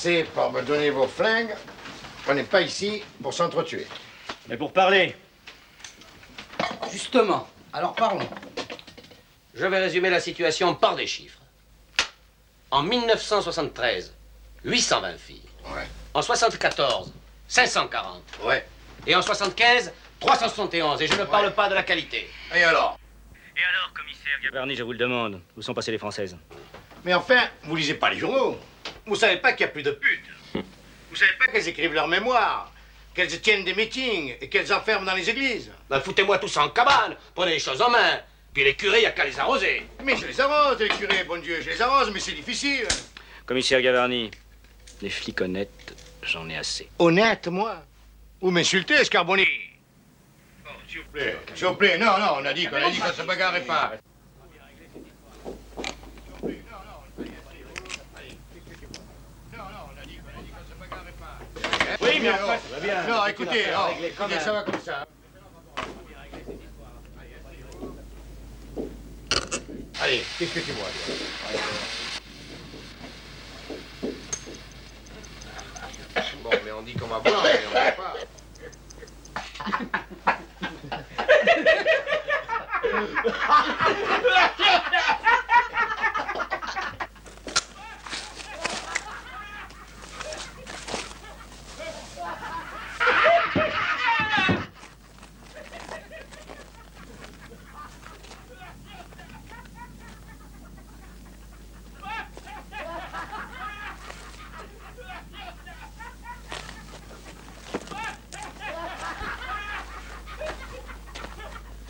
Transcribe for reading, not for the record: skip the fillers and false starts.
commencez par me donner vos flingues. On n'est pas ici pour s'entretuer. Mais pour parler. Justement, alors parlons. Je vais résumer la situation par des chiffres. En 1973, 820 filles. Ouais. En 74, 540. Ouais. Et en 75, 371. Et je ne parle pas de la qualité. Et alors? Et alors, commissaire Gavarni, je vous le demande, où sont passées les Françaises? Mais enfin, vous lisez pas les journaux. Vous savez pas qu'il y a plus de putes. Vous savez pas qu'elles écrivent leurs mémoires, qu'elles tiennent des meetings et qu'elles enferment dans les églises. Ben, foutez-moi tous en cabane. Prenez les choses en main. Puis les curés, il n'y a qu'à les arroser. Mais je les arrose, les curés, bon Dieu, je les arrose, mais c'est difficile. Commissaire Gavarni, les flics honnêtes, j'en ai assez. Honnête, moi? Vous m'insultez, Scarboni? Oh, s'il vous plaît. S'il vous plaît, non, on a dit qu'on se bagarrait pas. Oui, mais après, ça va bien. Non, écoutez, ça va comme ça. Allez, qu'est-ce que tu vois? Bon, mais on dit qu'on va boire, mais on va pas.